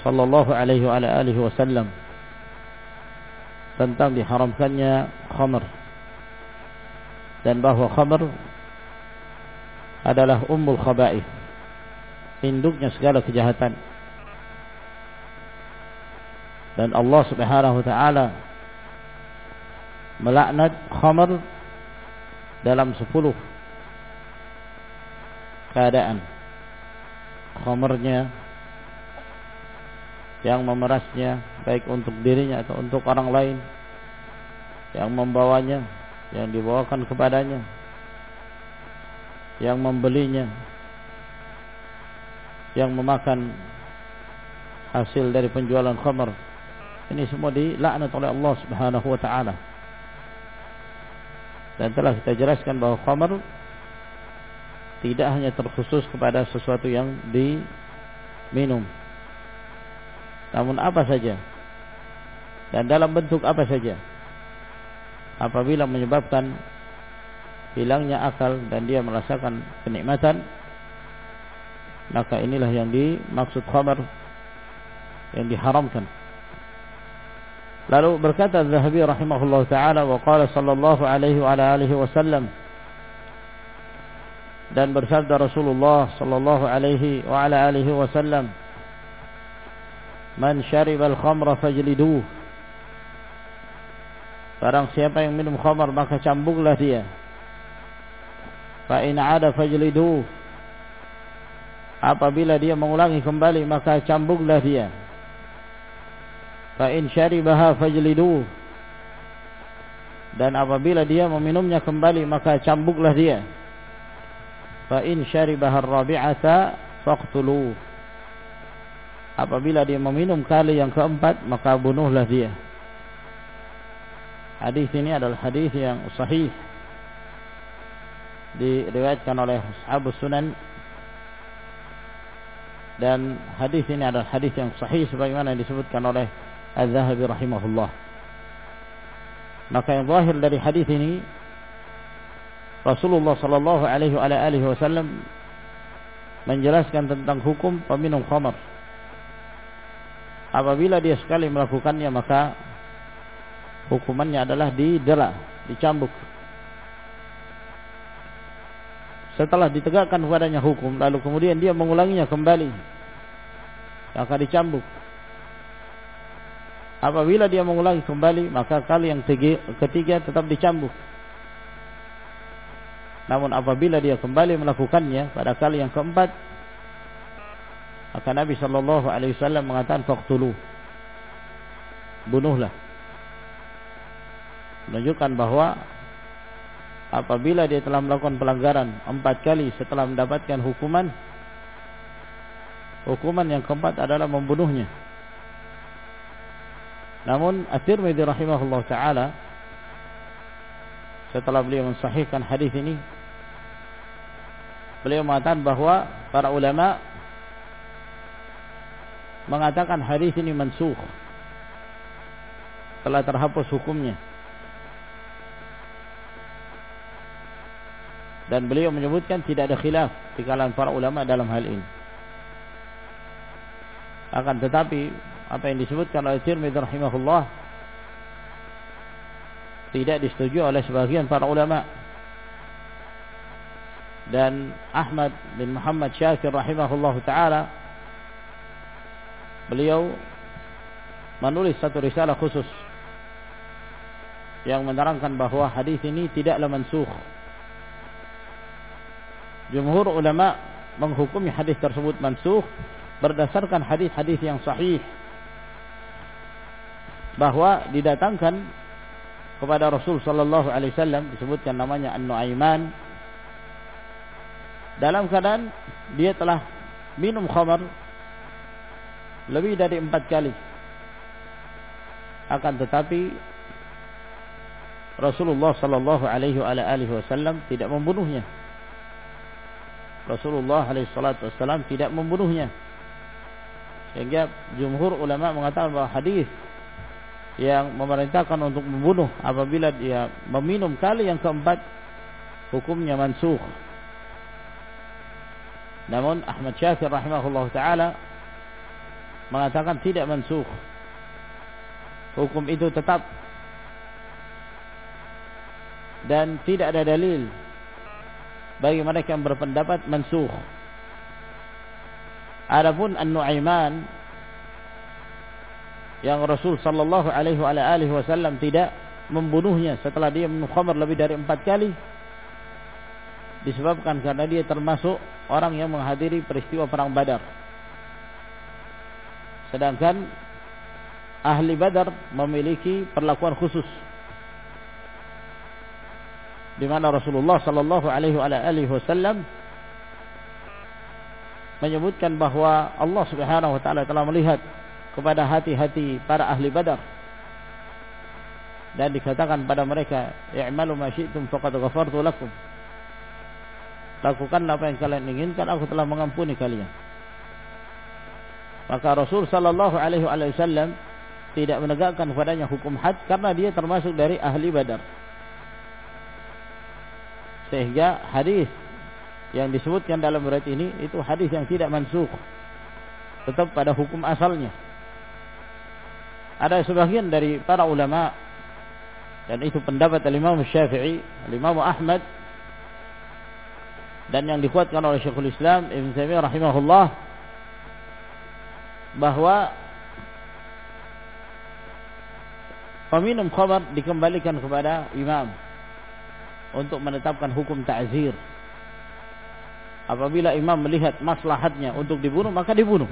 sallallahu alaihi wa alihi wasallam tentang diharamkannya khamr, dan bahwa khamr adalah ummul khaba'ith, induknya segala kejahatan. Dan Allah Subhanahu wa taala melaknat khamr dalam 10 keadaan. Khamrnya yang memerasnya baik untuk dirinya atau untuk orang lain, yang membawanya, yang dibawakan kepadanya, yang membelinya, yang memakan hasil dari penjualan khamr. Ini semua dilaknat oleh Allah Subhanahu wa taala. Dan telah kita jelaskan bahwa khamr tidak hanya terkhusus kepada sesuatu yang diminum, namun apa saja dan dalam bentuk apa saja, apabila menyebabkan hilangnya akal dan dia merasakan kenikmatan, maka inilah yang dimaksud khamr, yang diharamkan. Lalu berkata Az-Zahabi rahimahullah ta'ala, wa qala sallallahu alaihi wa alihi wasallam, dan bersabda Rasulullah sallallahu alaihi wa alihi wasallam, man syaribal khamra fajliduh, barang siapa yang minum khamar maka cambuklah dia. Fa in 'ada fajliduh, apabila dia mengulangi kembali maka cambuklah dia. Fa in syaribaha fajliduh, dan apabila dia meminumnya kembali maka cambuklah dia. Fa in syaribaha ar-rabi'ata faqtuluh, apabila dia meminum kali yang keempat maka bunuhlah dia. Hadis ini adalah hadis yang sahih, diriwayatkan oleh Ashabus Sunan, dan hadis ini adalah hadis yang sahih sebagaimana yang disebutkan oleh Az-Zahabi rahimahullah. Maka yang zahir dari hadis ini, Rasulullah sallallahu alaihi wa alihi wasallam menjelaskan tentang hukum peminum khamar. Apabila dia sekali melakukannya maka hukumannya adalah didera, dicambuk. Setelah ditegakkan kepadanya hukum, lalu kemudian dia mengulanginya kembali, maka dicambuk. Apabila dia mengulangi kembali, maka kali yang ketiga tetap dicambuk. Namun apabila dia kembali melakukannya pada kali yang keempat, maka Nabi sallallahu alaihi wasallam mengatakan faqtulu, bunuhlah. Menunjukkan bahwa apabila dia telah melakukan pelanggaran 4 kali setelah mendapatkan hukuman yang keempat adalah membunuhnya. Namun At-Tirmidzi rahimahullah ta'ala, setelah beliau mensahihkan hadis ini, beliau mengatakan bahwa para ulama mengatakan hadis ini mansukh, telah terhapus hukumnya. Dan beliau menyebutkan tidak ada khilaf di kalangan para ulama dalam hal ini. Akan tetapi apa yang disebutkan oleh Tirmidzi rahimahullah tidak disetujui oleh sebagian para ulama. Dan Ahmad bin Muhammad Syakir rahimahullah ta'ala, beliau menulis satu risalah khusus yang menerangkan bahwa hadis ini tidaklah mansukh. Jumhur ulama menghukumi hadis tersebut mansukh berdasarkan hadis-hadis yang sahih, bahwa didatangkan kepada Rasul sallallahu alaihi wasallam, disebutkan namanya An-Nu'aiman, dalam keadaan dia telah minum khamar lebih dari 4 kali. Akan tetapi Rasulullah sallallahu alaihi wasallam tidak membunuhnya. Rasulullah alaihi salatu wasallam tidak membunuhnya. Sehingga jumhur ulama mengatakan bahwa hadis yang memerintahkan untuk membunuh apabila dia meminum kali yang keempat, hukumnya mansukh. Namun Ahmad Syakir rahimahullah ta'ala mengatakan tidak mansukh. Hukum itu tetap dan tidak ada dalil bagi mereka yang berpendapat mansukh. Adapun An-Nu'aiman yang Rasul sallallahu alaihi wasallam tidak membunuhnya setelah dia minum khamr lebih dari 4 kali, disebabkan karena dia termasuk orang yang menghadiri peristiwa perang Badar. Sedangkan ahli Badar memiliki perlakuan khusus, di mana Rasulullah sallallahu alaihi wasallam menyebutkan bahwa Allah Subhanahu wa taala telah melihat kepada hati-hati para ahli Badar dan dikatakan pada mereka, "I'malu ma syi'tum faqad ghafartu lakum." Lakukanlah apa yang kalian inginkan, aku telah mengampuni kalian. Maka Rasul sallallahu alaihi wasallam tidak menegakkan padanya hukum had karena dia termasuk dari ahli Badar. Sehingga hadis yang disebutkan dalam riwayat ini itu hadis yang tidak mansukh, tetap pada hukum asalnya. Ada sebagian dari para ulama, dan itu pendapat Imam Syafi'i, Imam Ahmad, dan yang dikuatkan oleh Syekhul Islam Ibn Taimiyah rahimahullah, bahwa peminum khamar dikembalikan kepada imam untuk menetapkan hukum ta'zir. Apabila imam melihat maslahatnya untuk dibunuh, maka dibunuh.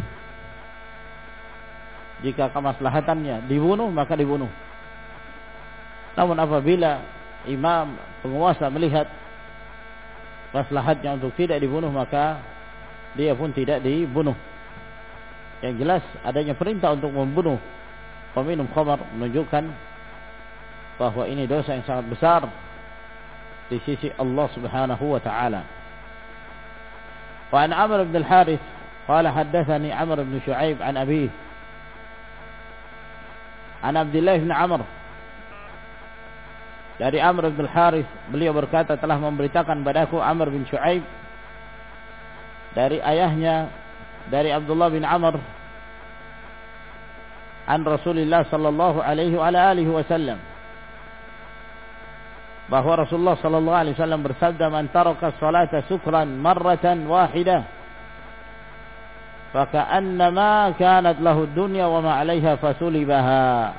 Jika kemaslahatannya dibunuh, maka dibunuh. Namun apabila imam penguasa melihat maslahatnya untuk tidak dibunuh, maka dia pun tidak dibunuh. Yang jelas adanya perintah untuk membunuh peminum khamar menunjukkan bahwa ini dosa yang sangat besar di sisi Allah Subhanahu wa taala. Wa an Amr bin al-Harith qala haddatsani Amr bin Shu'aib an abihi an Abdullah bin Amr, dari Amr bin al-Harith beliau berkata telah memberitakan padaku Amr bin Shu'aib dari ayahnya dari Abdullah bin Amr an Rasulullah sallallahu alaihi wa alihi wasallam, bahwa Rasulullah sallallahu alaihi wasallam bersabda, "Man taraka salata sukran marratan wahidah faka'annama kanat lahu dunya wa ma 'alaiha fasulibaha."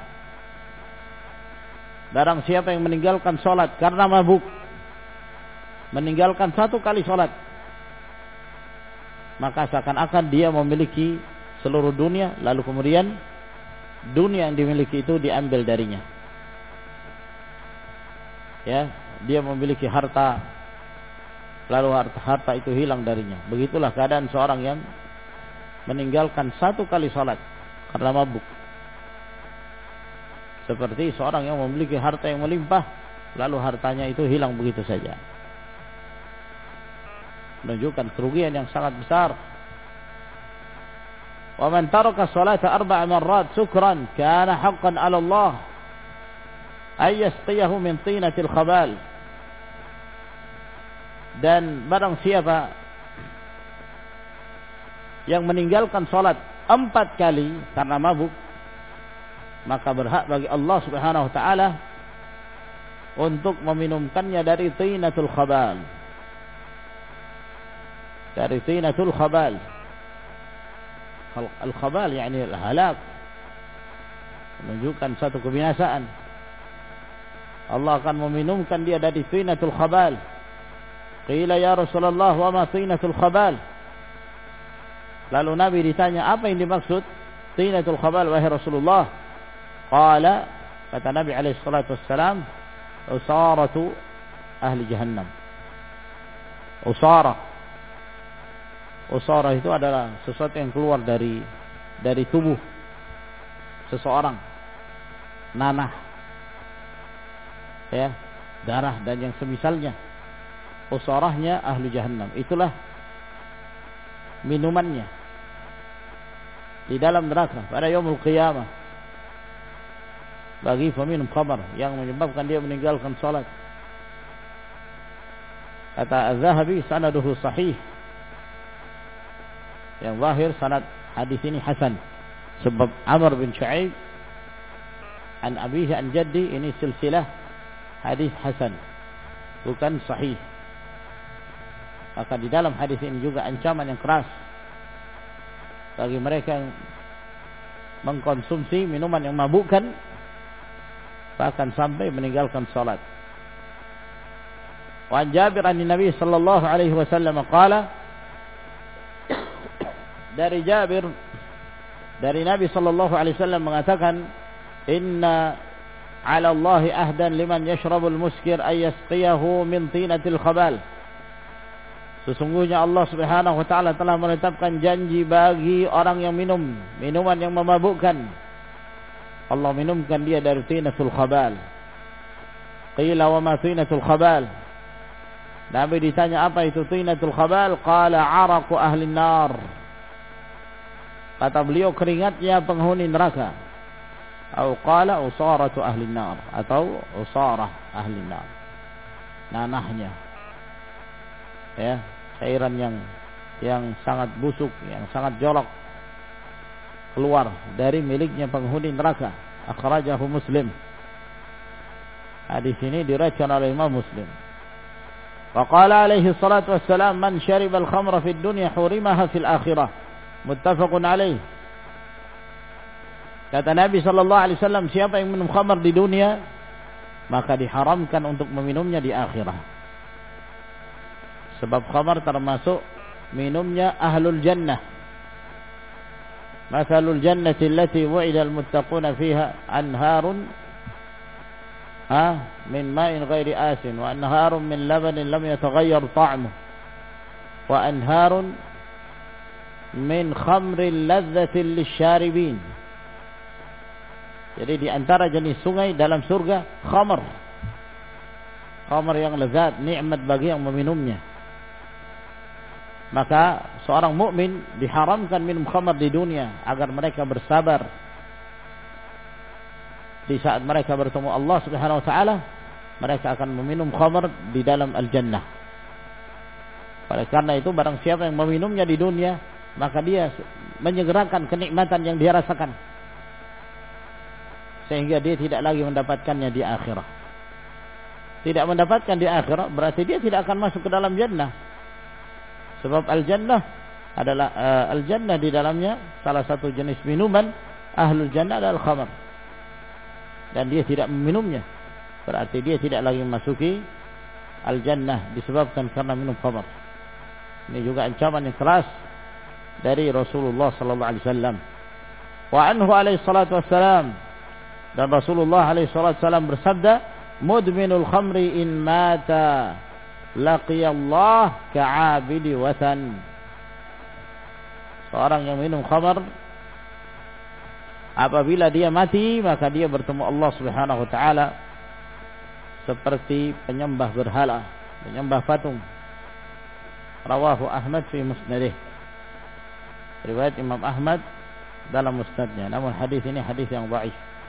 Barang siapa yang meninggalkan salat karena mabuk, meninggalkan 1 kali salat, maka seakan-akan dia memiliki seluruh dunia, lalu kemudian dunia yang dimiliki itu diambil darinya. Ya, dia memiliki harta, lalu harta itu hilang darinya. Begitulah keadaan seorang yang meninggalkan 1 kali salat karena mabuk. Seperti seorang yang memiliki harta yang melimpah, lalu hartanya itu hilang begitu saja. Menunjukkan kerugian yang sangat besar. Wa man taraka salata 4 marrat sukran kana haqqan 'ala Allah ay yasqiyahu min tinatil khabal. Dan barang siapa yang meninggalkan salat 4 kali karena mabuk, maka berhak bagi Allah Subhanahu wa taala untuk meminumkannya dari tinatul khabal. Dari tinatul khabal. Al-khabal yakni al-halak, menunjukkan satu kebinasaan. Allah akan meminumkan dia dari tinatul khabal. Qila ya Rasulullah wa ma tinatul khabal? Lalu Nabi ditanya, apa yang dimaksud tinatul khabal wahai Rasulullah? Qala, kata Nabi alaihi salatu wassalam, usaratu ahli jahannam. Usara itu adalah sesuatu yang keluar dari tubuh seseorang, nanah, ya, darah dan yang semisalnya. Usarahnya ahli jahannam, itulah minumannya di dalam neraka pada yaumul qiyamah bagi peminum khamar yang menyebabkan dia meninggalkan salat. Kata Az-Zahabi, sanaduhu sahih. Yang zahir sanad hadis ini hasan, Sebab Amr bin Shu'aib an abihi an jaddi, ini silsilah hadis hasan, bukan sahih. Maka di dalam hadis ini juga ancaman yang keras bagi mereka yang mengkonsumsi minuman yang mabukkan, bahkan sampai meninggalkan salat. Wa Jabir an Nabi sallallahu alaihi wasallam qala, dari Jabir dari Nabi sallallahu alaihi wasallam mengatakan, inna 'ala Allahi ahdan liman yashrabul muskir ay yasqiyahu min tinatil khabal. Sesungguhnya Allah Subhanahu wa taala telah menetapkan janji bagi orang yang minum minuman yang memabukkan, Allah minumkan dia dari tinatul khabal. Qila wa ma tinatul khabal? Nabi ditanya apa itu tinatul khabal? Qala 'araqu ahli nar. Kata beliau, keringatnya penghuni neraka. Atau qala usaratu ahli nar, atau usarah ahli nar, nanahnya, ya, cairan yang sangat busuk, yang sangat jorok keluar dari miliknya penghuni neraka. Akhrajahu Muslim. Hadis ini diriwayatkan oleh Imam Muslim. Wa qala alaihi salatu wassalam, man syariba al-khamra fid dunya hurimaha fil akhirah. Muttafaqun alaih. Kata Nabi sallallahu alaihi wasallam, siapa yang minum khamar di dunia, maka diharamkan untuk meminumnya di akhirat. Sebab khamar termasuk minumnya ahlul jannah. Mathalul jannati allati wu'ida al-muttaquna fiha anharun min ma'in ghairi asin wa anharun min labanin lam yataghayyar ta'muhu wa anharun min khamrin ladzatin lisyaribin. Jadi di antara jenis sungai dalam surga khamar. Khamar yang lezat, nikmat bagi yang meminumnya. Maka seorang mukmin diharamkan minum khamar di dunia agar mereka bersabar. Di saat mereka bertemu Allah Subhanahu wa taala, mereka akan meminum khamar di dalam al-jannah. Oleh karena itu, barang siapa yang meminumnya di dunia, maka dia menyegerakan kenikmatan yang dia rasakan, sehingga dia tidak lagi mendapatkannya di akhirat. Tidak mendapatkan di akhirat berarti dia tidak akan masuk ke dalam jannah. Sebab al-jannah adalah al-jannah di dalamnya salah satu jenis minuman ahlul jannah adalah khamar. Dan dia tidak meminumnya, berarti dia tidak lagi memasuki al-jannah disebabkan karena minum khamar. Ini juga ancaman yang keras dari Rasulullah sallallahu alaihi wasallam. Wa anhu alaihi salatu wassalam, dan Rasulullah alaihi salatu wassalam bersabda, mudminul khamri in mata laqiyallah ka'abidi wathan. Seorang yang minum khamar, apabila dia mati, maka dia bertemu Allah Subhanahu wa taala seperti penyembah berhala, penyembah patung. Rawahu Ahmad fi musnadih. Riwayat Imam Ahmad dalam musnadnya. Namun hadis ini hadis yang dhaif.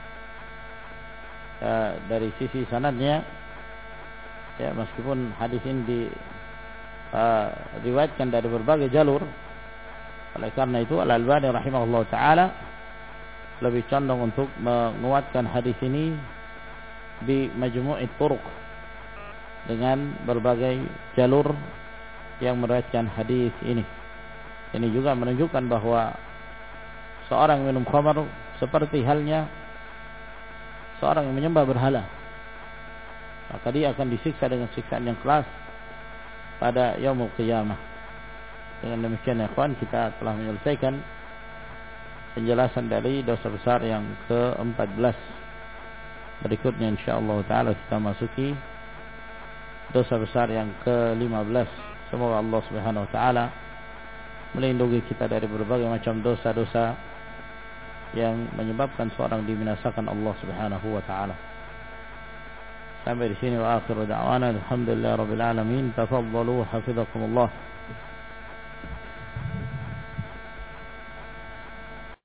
Dari sisi sanadnya, ya, meskipun hadis ini diriwayatkan dari berbagai jalur, oleh karena itu Al-Albani rahimahullah taala lebih condong untuk menguatkan hadis ini di Majmu'it Turuq dengan berbagai jalur yang meriwayatkan hadis ini. Ini juga menunjukkan bahwa seorang yang minum khamar seperti halnya seorang yang menyembah berhala, maka dia akan disiksa dengan siksaan yang keras pada yaumul qiyamah. Dengan demikian ya kawan, kita telah menyelesaikan penjelasan dari dosa besar yang ke-14. Berikutnya insyaallah taala kita masuki dosa besar yang ke-15. Semoga Allah Subhanahu wa taala melindungi kita dari berbagai macam dosa-dosa yang menyebabkan seorang dibinasakan Allah Subhanahu wa taala. Sampai di sini wa akhiru da'wana alhamdulillahirabbil alamin. Tafaddalu hafizakumullah.